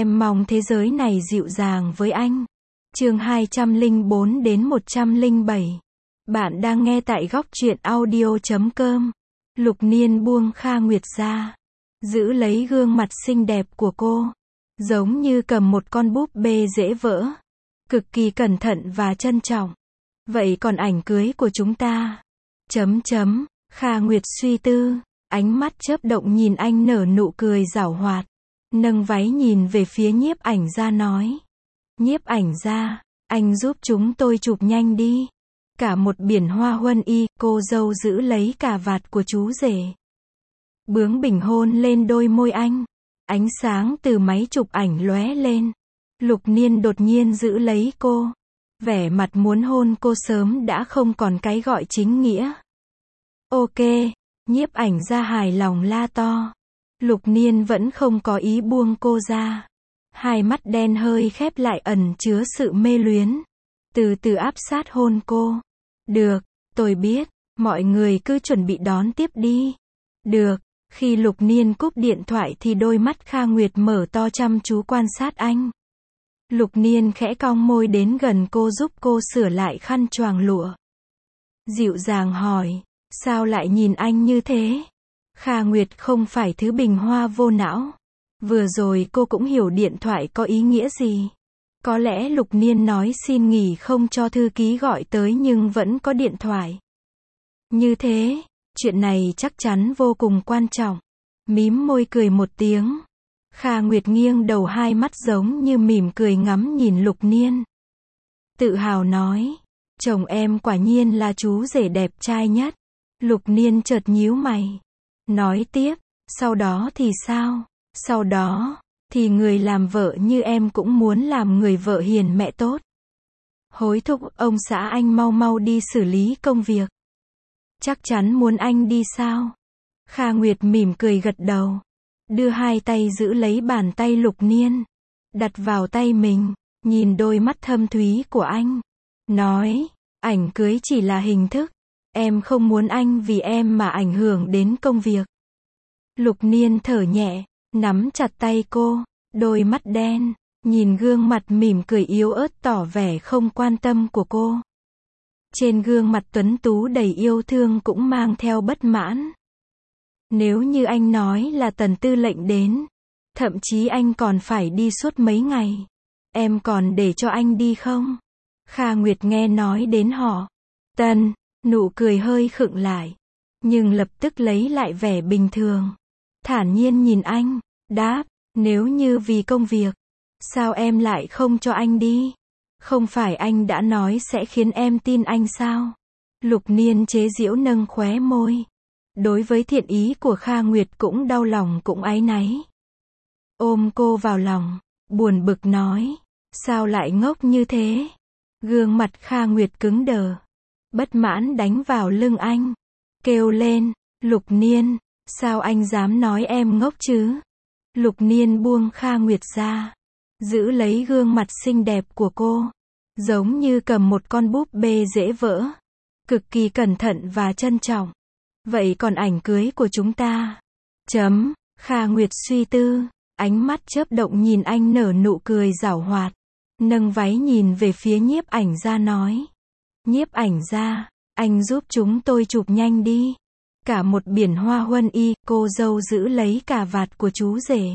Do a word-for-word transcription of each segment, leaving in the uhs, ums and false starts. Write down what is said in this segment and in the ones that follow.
Em mong thế giới này dịu dàng với anh. Chương hai trăm lẻ bốn đến một trăm lẻ bảy. Bạn đang nghe tại góc truyện audio chấm com. Lục Niên buông Kha Nguyệt ra, giữ lấy gương mặt xinh đẹp của cô, giống như cầm một con búp bê dễ vỡ, cực kỳ cẩn thận và trân trọng. Vậy còn ảnh cưới của chúng ta? Chấm chấm, Kha Nguyệt suy tư, ánh mắt chớp động nhìn anh nở nụ cười giảo hoạt, nâng váy nhìn về phía nhiếp ảnh gia nói. Nhiếp ảnh gia, anh giúp chúng tôi chụp nhanh đi. Cả một biển hoa huân y, cô dâu giữ lấy cà vạt của chú rể, bướng bỉnh hôn lên đôi môi anh. Ánh sáng từ máy chụp ảnh lóe lên. Lục Niên đột nhiên giữ lấy cô, vẻ mặt muốn hôn cô sớm đã không còn cái gọi chính nghĩa. Ok, nhiếp ảnh gia hài lòng la to. Lục Niên vẫn không có ý buông cô ra. Hai mắt đen hơi khép lại ẩn chứa sự mê luyến. Từ từ áp sát hôn cô. Được, tôi biết, mọi người cứ chuẩn bị đón tiếp đi. Được, khi Lục Niên cúp điện thoại thì đôi mắt Kha Nguyệt mở to chăm chú quan sát anh. Lục Niên khẽ cong môi đến gần cô giúp cô sửa lại khăn choàng lụa. Dịu dàng hỏi, sao lại nhìn anh như thế? Kha Nguyệt không phải thứ bình hoa vô não. Vừa rồi cô cũng hiểu điện thoại có ý nghĩa gì. Có lẽ Lục Niên nói xin nghỉ không cho thư ký gọi tới nhưng vẫn có điện thoại. Như thế, chuyện này chắc chắn vô cùng quan trọng. Mím môi cười một tiếng. Kha Nguyệt nghiêng đầu, hai mắt giống như mỉm cười ngắm nhìn Lục Niên. Tự hào nói, chồng em quả nhiên là chú rể đẹp trai nhất. Lục Niên chợt nhíu mày. Nói tiếp, sau đó thì sao? Sau đó thì người làm vợ như em cũng muốn làm người vợ hiền mẹ tốt. Hối thúc ông xã anh mau mau đi xử lý công việc. Chắc chắn muốn anh đi sao? Kha Nguyệt mỉm cười gật đầu, đưa hai tay giữ lấy bàn tay Lục Niên, đặt vào tay mình, nhìn đôi mắt thâm thúy của anh, nói, ảnh cưới chỉ là hình thức, em không muốn anh vì em mà ảnh hưởng đến công việc. Lục Niên thở nhẹ, nắm chặt tay cô, đôi mắt đen, nhìn gương mặt mỉm cười yếu ớt tỏ vẻ không quan tâm của cô. Trên gương mặt tuấn tú đầy yêu thương cũng mang theo bất mãn. Nếu như anh nói là Tần tư lệnh đến, thậm chí anh còn phải đi suốt mấy ngày, em còn để cho anh đi không? Kha Nguyệt nghe nói đến họ Tần, nụ cười hơi khựng lại, nhưng lập tức lấy lại vẻ bình thường. Thản nhiên nhìn anh, đáp, nếu như vì công việc, sao em lại không cho anh đi? Không phải anh đã nói sẽ khiến em tin anh sao? Lục Niên chế giễu nâng khóe môi. Đối với thiện ý của Kha Nguyệt cũng đau lòng cũng áy náy. Ôm cô vào lòng, buồn bực nói, sao lại ngốc như thế? Gương mặt Kha Nguyệt cứng đờ, bất mãn đánh vào lưng anh, kêu lên, Lục Niên, sao anh dám nói em ngốc chứ? Lục Niên buông Kha Nguyệt ra, giữ lấy gương mặt xinh đẹp của cô, giống như cầm một con búp bê dễ vỡ, cực kỳ cẩn thận và trân trọng. Vậy còn ảnh cưới của chúng ta? Chấm, Kha Nguyệt suy tư, ánh mắt chớp động nhìn anh nở nụ cười giảo hoạt, nâng váy nhìn về phía nhiếp ảnh gia nói. Nhiếp ảnh gia, anh giúp chúng tôi chụp nhanh đi. Cả một biển hoa huân y, cô dâu giữ lấy cà vạt của chú rể,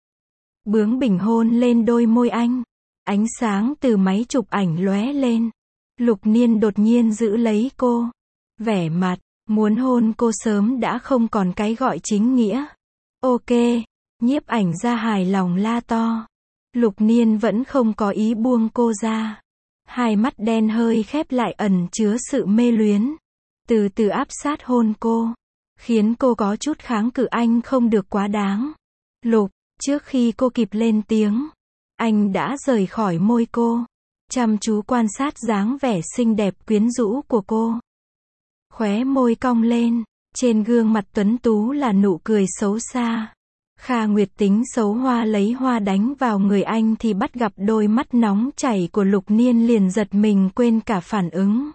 bướng bỉnh hôn lên đôi môi anh. Ánh sáng từ máy chụp ảnh lóe lên. Lục Niên đột nhiên giữ lấy cô, vẻ mặt muốn hôn cô sớm đã không còn cái gọi chính nghĩa. Ok, nhiếp ảnh gia hài lòng la to. Lục Niên vẫn không có ý buông cô ra. Hai mắt đen hơi khép lại ẩn chứa sự mê luyến. Từ từ áp sát hôn cô, khiến cô có chút kháng cự anh không được quá đáng. Lục, trước khi cô kịp lên tiếng, anh đã rời khỏi môi cô, chăm chú quan sát dáng vẻ xinh đẹp quyến rũ của cô. Khóe môi cong lên, trên gương mặt tuấn tú là nụ cười xấu xa. Kha Nguyệt tính xấu hoa lấy hoa đánh vào người anh thì bắt gặp đôi mắt nóng chảy của Lục Niên liền giật mình quên cả phản ứng.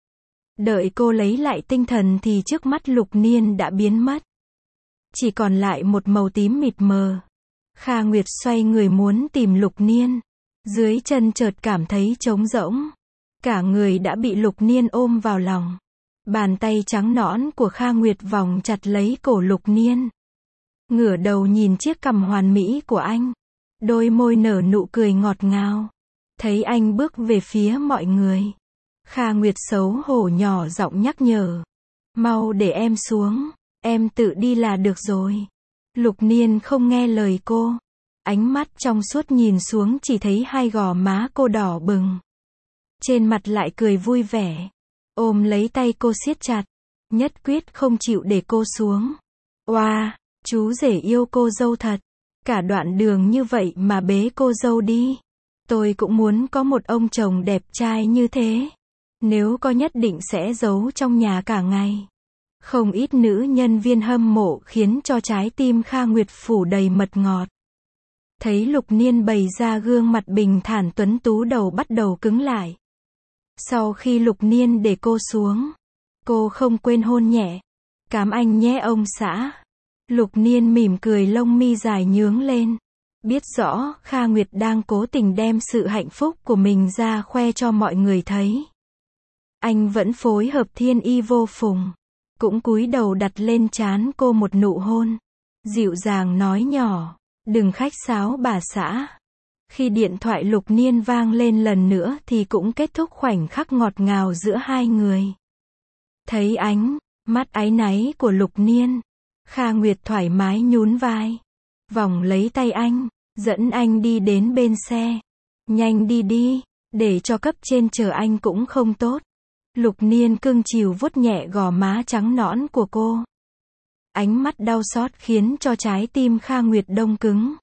Đợi cô lấy lại tinh thần thì trước mắt Lục Niên đã biến mất. Chỉ còn lại một màu tím mịt mờ. Kha Nguyệt xoay người muốn tìm Lục Niên. Dưới chân chợt cảm thấy trống rỗng. Cả người đã bị Lục Niên ôm vào lòng. Bàn tay trắng nõn của Kha Nguyệt vòng chặt lấy cổ Lục Niên. Ngửa đầu nhìn chiếc cằm hoàn mỹ của anh. Đôi môi nở nụ cười ngọt ngào. Thấy anh bước về phía mọi người. Kha Nguyệt xấu hổ nhỏ giọng nhắc nhở. Mau để em xuống. Em tự đi là được rồi. Lục Niên không nghe lời cô. Ánh mắt trong suốt nhìn xuống chỉ thấy hai gò má cô đỏ bừng. Trên mặt lại cười vui vẻ. Ôm lấy tay cô siết chặt. Nhất quyết không chịu để cô xuống. Oa, chú rể yêu cô dâu thật. Cả đoạn đường như vậy mà bế cô dâu đi. Tôi cũng muốn có một ông chồng đẹp trai như thế. Nếu có nhất định sẽ giấu trong nhà cả ngày. Không ít nữ nhân viên hâm mộ khiến cho trái tim Kha Nguyệt phủ đầy mật ngọt. Thấy Lục Niên bày ra gương mặt bình thản tuấn tú đầu bắt đầu cứng lại. Sau khi Lục Niên để cô xuống, cô không quên hôn nhẹ. Cám anh nhé ông xã. Lục Niên mỉm cười lông mi dài nhướng lên. Biết rõ Kha Nguyệt đang cố tình đem sự hạnh phúc của mình ra khoe cho mọi người thấy. Anh vẫn phối hợp thiên y vô phùng. Cũng cúi đầu đặt lên trán cô một nụ hôn. Dịu dàng nói nhỏ. Đừng khách sáo bà xã. Khi điện thoại Lục Niên vang lên lần nữa thì cũng kết thúc khoảnh khắc ngọt ngào giữa hai người. Thấy ánh mắt áy náy của Lục Niên, Kha Nguyệt thoải mái nhún vai. Vòng lấy tay anh, dẫn anh đi đến bên xe. Nhanh đi đi, để cho cấp trên chờ anh cũng không tốt. Lục Niên cưng chiều vuốt nhẹ gò má trắng nõn của cô. Ánh mắt đau xót khiến cho trái tim Kha Nguyệt đông cứng.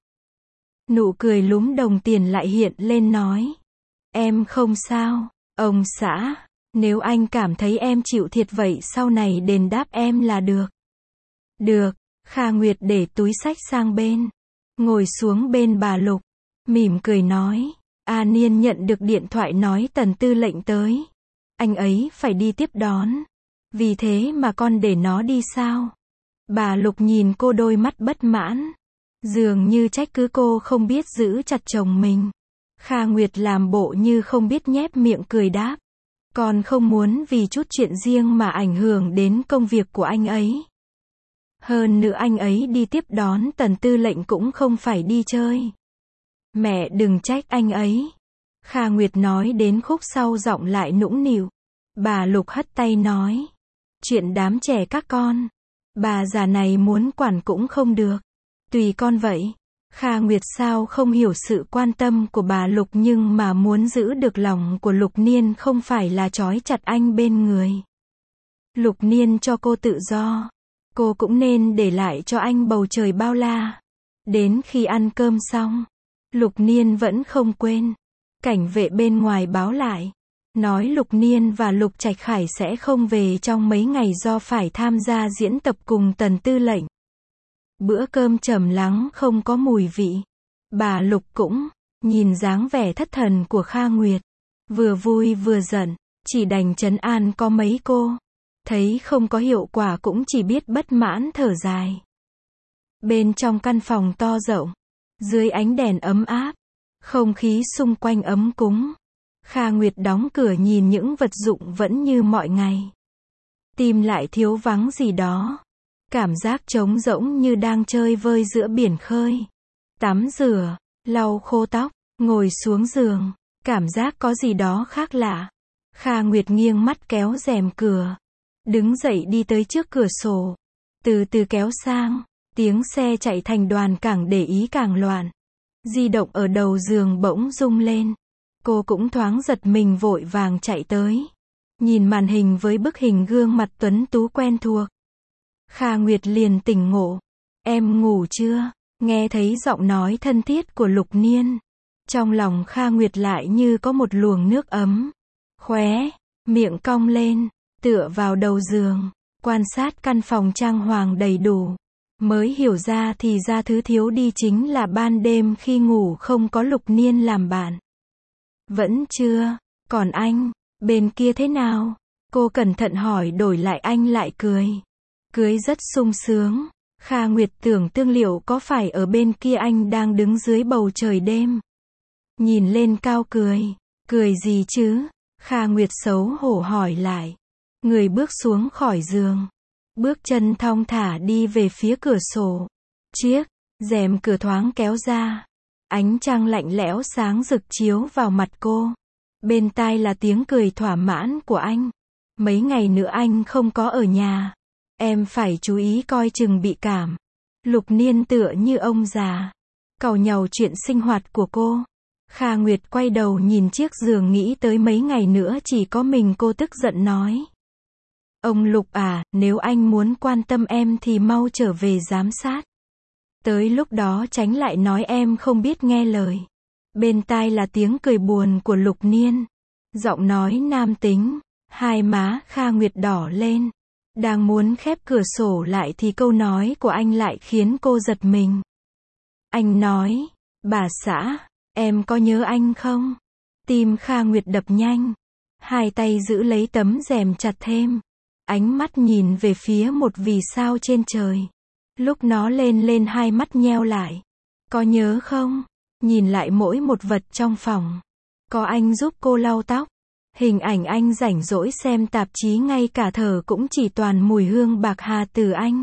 Nụ cười lúm đồng tiền lại hiện lên nói. Em không sao, ông xã. Nếu anh cảm thấy em chịu thiệt vậy sau này đền đáp em là được. Được, Kha Nguyệt để túi xách sang bên. Ngồi xuống bên bà Lục. Mỉm cười nói. A Niên nhận được điện thoại nói Tần tư lệnh tới. Anh ấy phải đi tiếp đón. Vì thế mà con để nó đi sao? Bà Lục nhìn cô đôi mắt bất mãn. Dường như trách cứ cô không biết giữ chặt chồng mình. Kha Nguyệt làm bộ như không biết nhép miệng cười đáp. Con không muốn vì chút chuyện riêng mà ảnh hưởng đến công việc của anh ấy. Hơn nữa anh ấy đi tiếp đón Tần tư lệnh cũng không phải đi chơi. Mẹ đừng trách anh ấy. Kha Nguyệt nói đến khúc sau giọng lại nũng nịu. Bà Lục hất tay nói. Chuyện đám trẻ các con. Bà già này muốn quản cũng không được. Tùy con vậy. Kha Nguyệt sao không hiểu sự quan tâm của bà Lục nhưng mà muốn giữ được lòng của Lục Niên không phải là trói chặt anh bên người. Lục Niên cho cô tự do. Cô cũng nên để lại cho anh bầu trời bao la. Đến khi ăn cơm xong, Lục Niên vẫn không quên. Cảnh vệ bên ngoài báo lại. Nói Lục Niên và Lục Trạch Khải sẽ không về trong mấy ngày do phải tham gia diễn tập cùng Tần tư lệnh. Bữa cơm trầm lắng không có mùi vị. Bà Lục cũng nhìn dáng vẻ thất thần của Kha Nguyệt. Vừa vui vừa giận, chỉ đành trấn an có mấy cô. Thấy không có hiệu quả cũng chỉ biết bất mãn thở dài. Bên trong căn phòng to rộng, dưới ánh đèn ấm áp, không khí xung quanh ấm cúng. Kha Nguyệt đóng cửa nhìn những vật dụng vẫn như mọi ngày. Tim lại thiếu vắng gì đó. Cảm giác trống rỗng như đang chơi vơi giữa biển khơi. Tắm rửa, lau khô tóc, ngồi xuống giường. Cảm giác có gì đó khác lạ. Kha Nguyệt nghiêng mắt kéo rèm cửa. Đứng dậy đi tới trước cửa sổ. Từ từ kéo sang. Tiếng xe chạy thành đoàn càng để ý càng loạn. Di động ở đầu giường bỗng rung lên. Cô cũng thoáng giật mình vội vàng chạy tới. Nhìn màn hình với bức hình gương mặt tuấn tú quen thuộc. Kha Nguyệt liền tỉnh ngộ. Em ngủ chưa? Nghe thấy giọng nói thân thiết của Lục Niên. Trong lòng Kha Nguyệt lại như có một luồng nước ấm. Khóe, miệng cong lên, tựa vào đầu giường. Quan sát căn phòng trang hoàng đầy đủ. Mới hiểu ra thì ra thứ thiếu đi chính là ban đêm khi ngủ không có Lục Niên làm bạn. Vẫn chưa, còn anh, bên kia thế nào? Cô cẩn thận hỏi đổi lại anh lại cười. Cưới rất sung sướng. Kha Nguyệt tưởng tương liệu có phải ở bên kia anh đang đứng dưới bầu trời đêm. Nhìn lên cao cười. Cười gì chứ? Kha Nguyệt xấu hổ hỏi lại. Người bước xuống khỏi giường. Bước chân thong thả đi về phía cửa sổ. Chiếc rèm cửa thoáng kéo ra. Ánh trăng lạnh lẽo sáng rực chiếu vào mặt cô. Bên tai là tiếng cười thỏa mãn của anh. Mấy ngày nữa anh không có ở nhà. Em phải chú ý coi chừng bị cảm. Lục Niên tựa như ông già. Càu nhàu chuyện sinh hoạt của cô. Kha Nguyệt quay đầu nhìn chiếc giường nghĩ tới mấy ngày nữa chỉ có mình cô tức giận nói. Ông Lục à, nếu anh muốn quan tâm em thì mau trở về giám sát. Tới lúc đó tránh lại nói em không biết nghe lời. Bên tai là tiếng cười buồn của Lục Niên. Giọng nói nam tính. Hai má Kha Nguyệt đỏ lên. Đang muốn khép cửa sổ lại thì câu nói của anh lại khiến cô giật mình. Anh nói, bà xã, em có nhớ anh không? Tim Kha Nguyệt đập nhanh. Hai tay giữ lấy tấm rèm chặt thêm. Ánh mắt nhìn về phía một vì sao trên trời. Lúc nó lên lên hai mắt nheo lại. Có nhớ không? Nhìn lại mỗi một vật trong phòng. Có anh giúp cô lau tóc. Hình ảnh anh rảnh rỗi xem tạp chí ngay cả thở cũng chỉ toàn mùi hương bạc hà từ anh.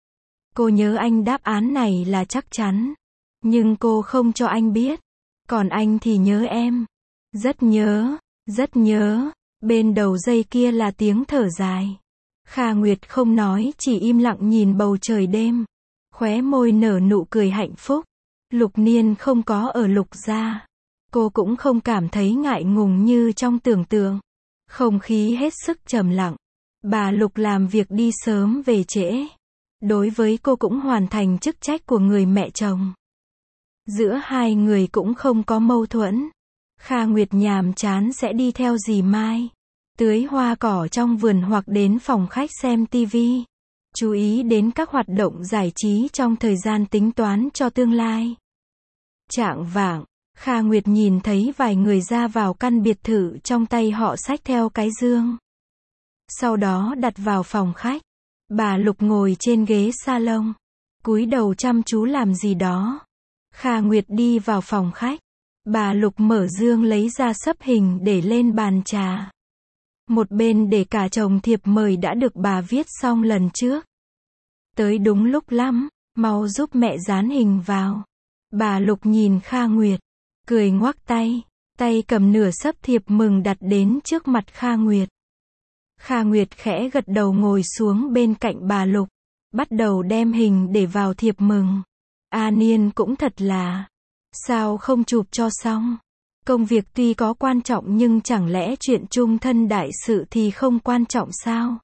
Cô nhớ anh đáp án này là chắc chắn. Nhưng cô không cho anh biết. Còn anh thì nhớ em. Rất nhớ, rất nhớ. Bên đầu dây kia là tiếng thở dài. Kha Nguyệt không nói chỉ im lặng nhìn bầu trời đêm. Khóe môi nở nụ cười hạnh phúc. Lục Niên không có ở Lục gia. Cô cũng không cảm thấy ngại ngùng như trong tưởng tượng. Không khí hết sức trầm lặng. Bà Lục làm việc đi sớm về trễ. Đối với cô cũng hoàn thành chức trách của người mẹ chồng. Giữa hai người cũng không có mâu thuẫn. Kha Nguyệt nhàm chán sẽ đi theo dì Mai. Tưới hoa cỏ trong vườn hoặc đến phòng khách xem tivi. Chú ý đến các hoạt động giải trí trong thời gian tính toán cho tương lai. Chạng vạng, Kha Nguyệt nhìn thấy vài người ra vào căn biệt thự trong tay họ xách theo cái dương. Sau đó đặt vào phòng khách. Bà Lục ngồi trên ghế salon. Cúi đầu chăm chú làm gì đó. Kha Nguyệt đi vào phòng khách. Bà Lục mở dương lấy ra sấp hình để lên bàn trà. Một bên để cả chồng thiệp mời đã được bà viết xong lần trước. Tới đúng lúc lắm, mau giúp mẹ dán hình vào. Bà Lục nhìn Kha Nguyệt, cười ngoắc tay, tay cầm nửa sấp thiệp mừng đặt đến trước mặt Kha Nguyệt. Kha Nguyệt khẽ gật đầu ngồi xuống bên cạnh bà Lục, bắt đầu đem hình để vào thiệp mừng. A Niên cũng thật là, sao không chụp cho xong? Công việc tuy có quan trọng nhưng chẳng lẽ chuyện chung thân đại sự thì không quan trọng sao?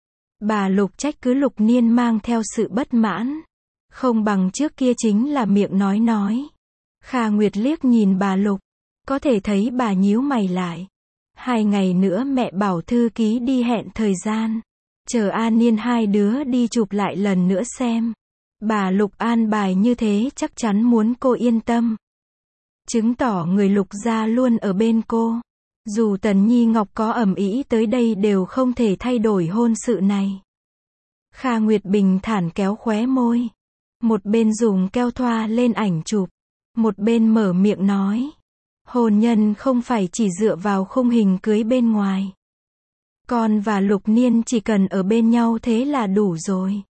Bà Lục trách cứ Lục Niên mang theo sự bất mãn. Không bằng trước kia chính là miệng nói nói. Kha Nguyệt liếc nhìn bà Lục. Có thể thấy bà nhíu mày lại. Hai ngày nữa mẹ bảo thư ký đi hẹn thời gian. Chờ An Niên hai đứa đi chụp lại lần nữa xem. Bà Lục an bài như thế chắc chắn muốn cô yên tâm. Chứng tỏ người Lục gia luôn ở bên cô. Dù Tần Nhi Ngọc có ầm ĩ tới đây đều không thể thay đổi hôn sự này. Kha Nguyệt bình thản kéo khóe môi. Một bên dùng keo thoa lên ảnh chụp. Một bên mở miệng nói. Hôn nhân không phải chỉ dựa vào khung hình cưới bên ngoài. Con và Lục Niên chỉ cần ở bên nhau thế là đủ rồi.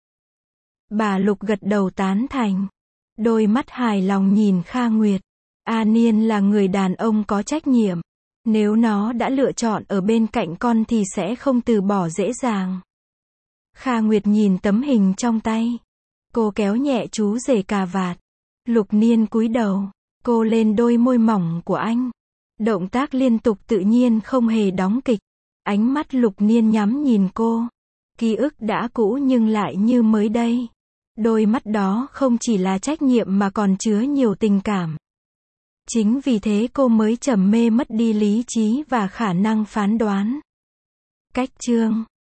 Bà Lục gật đầu tán thành. Đôi mắt hài lòng nhìn Kha Nguyệt. A Niên là người đàn ông có trách nhiệm. Nếu nó đã lựa chọn ở bên cạnh con thì sẽ không từ bỏ dễ dàng. Kha Nguyệt nhìn tấm hình trong tay. Cô kéo nhẹ chú rể cà vạt. Lục Niên cúi đầu. Cô lên đôi môi mỏng của anh. Động tác liên tục tự nhiên không hề đóng kịch. Ánh mắt Lục Niên nhắm nhìn cô. Ký ức đã cũ nhưng lại như mới đây. Đôi mắt đó không chỉ là trách nhiệm mà còn chứa nhiều tình cảm. Chính vì thế cô mới trầm mê mất đi lý trí và khả năng phán đoán. Cách chương